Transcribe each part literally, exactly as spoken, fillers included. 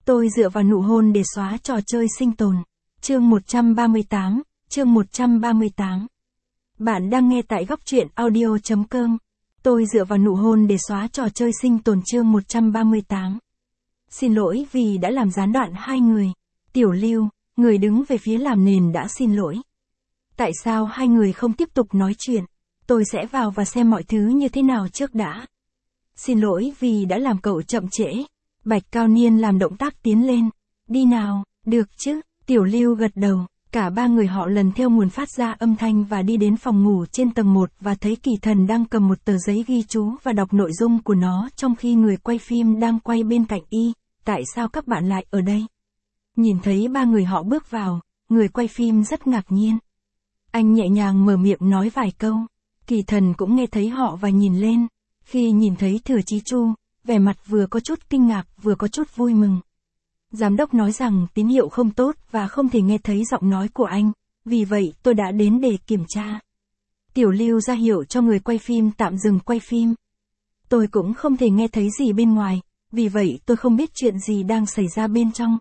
Tôi dựa vào nụ hôn để xóa trò chơi sinh tồn. Chương một trăm ba mươi tám, chương một trăm ba mươi tám. Bạn đang nghe tại góc truyện audio chấm com. Tôi dựa vào nụ hôn để xóa trò chơi sinh tồn chương một trăm ba mươi tám. Xin lỗi vì đã làm gián đoạn hai người. Tiểu Lưu, người đứng về phía làm nền đã xin lỗi. Tại sao hai người không tiếp tục nói chuyện? Tôi sẽ vào và xem mọi thứ như thế nào trước đã. Xin lỗi vì đã làm cậu chậm trễ. Bạch Cao Niên làm động tác tiến lên. Đi nào, được chứ? Tiểu Lưu gật đầu. Cả ba người họ lần theo nguồn phát ra âm thanh và đi đến phòng ngủ trên tầng một và thấy Kỳ Thần đang cầm một tờ giấy ghi chú và đọc nội dung của nó trong khi người quay phim đang quay bên cạnh y. Tại sao các bạn lại ở đây? Nhìn thấy ba người họ bước vào, người quay phim rất ngạc nhiên. Anh nhẹ nhàng mở miệng nói vài câu. Kỳ Thần cũng nghe thấy họ và nhìn lên. Khi nhìn thấy Thừa Chí Chu, vẻ mặt vừa có chút kinh ngạc vừa có chút vui mừng. Giám đốc nói rằng tín hiệu không tốt và không thể nghe thấy giọng nói của anh, vì vậy tôi đã đến để kiểm tra. Tiểu Lưu ra hiệu cho người quay phim tạm dừng quay phim. Tôi cũng không thể nghe thấy gì bên ngoài, vì vậy tôi không biết chuyện gì đang xảy ra bên trong.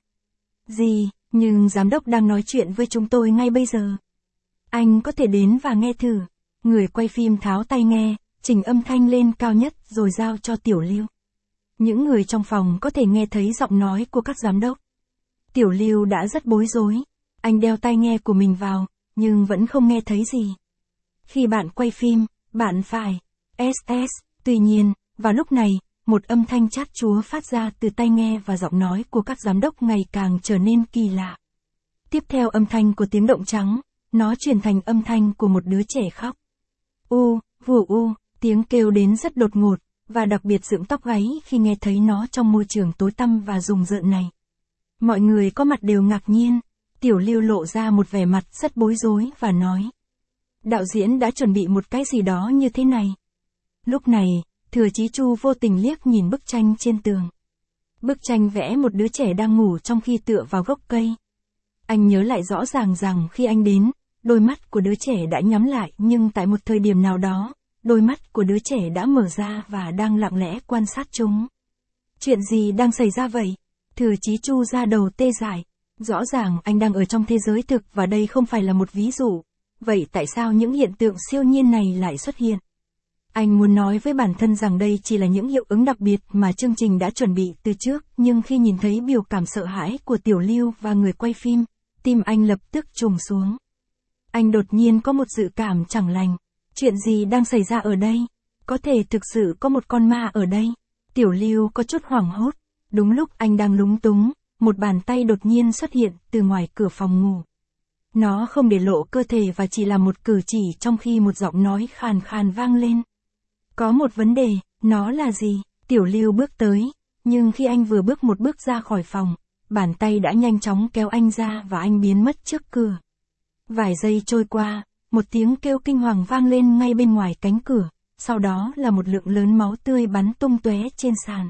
Gì, nhưng giám đốc đang nói chuyện với chúng tôi ngay bây giờ. Anh có thể đến và nghe thử. Người quay phim tháo tai nghe, chỉnh âm thanh lên cao nhất rồi giao cho Tiểu Lưu. Những người trong phòng có thể nghe thấy giọng nói của các giám đốc. Tiểu Lưu đã rất bối rối. Anh đeo tai nghe của mình vào, nhưng vẫn không nghe thấy gì. Khi bạn quay phim, bạn phải ét ét. Tuy nhiên, vào lúc này, một âm thanh chát chúa phát ra từ tai nghe và giọng nói của các giám đốc ngày càng trở nên kỳ lạ. Tiếp theo âm thanh của tiếng động trắng, nó chuyển thành âm thanh của một đứa trẻ khóc. U, vù u, tiếng kêu đến rất đột ngột, và đặc biệt dựng tóc gáy khi nghe thấy nó trong môi trường tối tăm và rùng rợn này. Mọi người có mặt đều ngạc nhiên. Tiểu Lưu lộ ra một vẻ mặt rất bối rối và nói. Đạo diễn đã chuẩn bị một cái gì đó như thế này. Lúc này, Thừa Chí Chu vô tình liếc nhìn bức tranh trên tường. Bức tranh vẽ một đứa trẻ đang ngủ trong khi tựa vào gốc cây. Anh nhớ lại rõ ràng rằng khi anh đến, đôi mắt của đứa trẻ đã nhắm lại nhưng tại một thời điểm nào đó, đôi mắt của đứa trẻ đã mở ra và đang lặng lẽ quan sát chúng. Chuyện gì đang xảy ra vậy? Thừa Chí Chu ra đầu tê dại. Rõ ràng anh đang ở trong thế giới thực và đây không phải là một ví dụ. Vậy tại sao những hiện tượng siêu nhiên này lại xuất hiện? Anh muốn nói với bản thân rằng đây chỉ là những hiệu ứng đặc biệt mà chương trình đã chuẩn bị từ trước, nhưng khi nhìn thấy biểu cảm sợ hãi của Tiểu Lưu và người quay phim, tim anh lập tức trùng xuống. Anh đột nhiên có một dự cảm chẳng lành. Chuyện gì đang xảy ra ở đây? Có thể thực sự có một con ma ở đây. Tiểu Lưu có chút hoảng hốt. Đúng lúc anh đang lúng túng, một bàn tay đột nhiên xuất hiện từ ngoài cửa phòng ngủ. Nó không để lộ cơ thể và chỉ là một cử chỉ trong khi một giọng nói khàn khàn vang lên. Có một vấn đề, nó là gì? Tiểu Lưu bước tới, nhưng khi anh vừa bước một bước ra khỏi phòng, bàn tay đã nhanh chóng kéo anh ra và anh biến mất trước cửa. Vài giây trôi qua, một tiếng kêu kinh hoàng vang lên ngay bên ngoài cánh cửa, sau đó là một lượng lớn máu tươi bắn tung tóe trên sàn.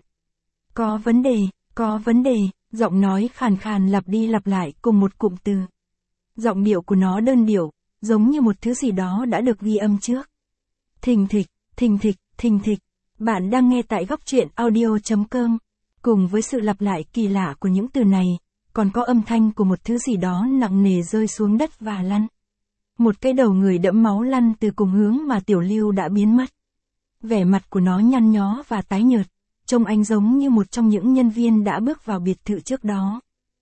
Có vấn đề, có vấn đề, giọng nói khàn khàn lặp đi lặp lại cùng một cụm từ. Giọng điệu của nó đơn điệu, giống như một thứ gì đó đã được ghi âm trước. Thình thịch, thình thịch, thình thịch. Bạn đang nghe tại góc truyện audio chấm com. Cùng với sự lặp lại kỳ lạ của những từ này, còn có âm thanh của một thứ gì đó nặng nề rơi xuống đất và lăn. Một cái đầu người đẫm máu lăn từ cùng hướng mà Tiểu Lưu đã biến mất. Vẻ mặt của nó nhăn nhó và tái nhợt, trông anh giống như một trong những nhân viên đã bước vào biệt thự trước đó.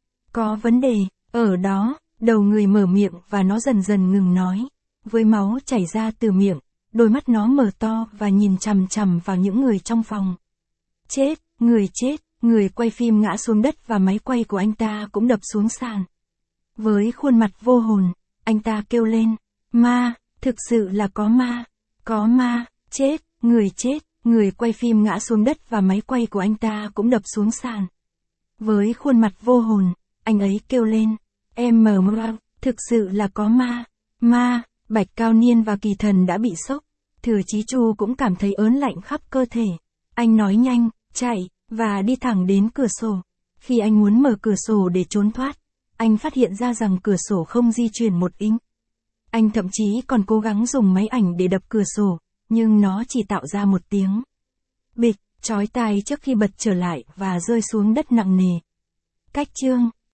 Có vấn đề, ở đó, đầu người mở miệng và nó dần dần ngừng nói. Với máu chảy ra từ miệng, đôi mắt nó mở to và nhìn chằm chằm vào những người trong phòng. Chết, người chết, người quay phim ngã xuống đất và máy quay của anh ta cũng đập xuống sàn. Với khuôn mặt vô hồn, anh ta kêu lên, ma, thực sự là có ma, có ma, chết, người chết, người quay phim ngã xuống đất và máy quay của anh ta cũng đập xuống sàn. Với khuôn mặt vô hồn, anh ấy kêu lên, em mờ mờ, thực sự là có ma, ma, Bạch Cao Niên và Kỳ Thần đã bị sốc. Thừa Chí Chu cũng cảm thấy ớn lạnh khắp cơ thể. Anh nói nhanh, chạy, và đi thẳng đến cửa sổ. Khi anh muốn mở cửa sổ để trốn thoát, anh phát hiện ra rằng cửa sổ không di chuyển một inch. Anh thậm chí còn cố gắng dùng máy ảnh để đập cửa sổ, nhưng nó chỉ tạo ra một tiếng bịch, chói tai trước khi bật trở lại và rơi xuống đất nặng nề. Cách chương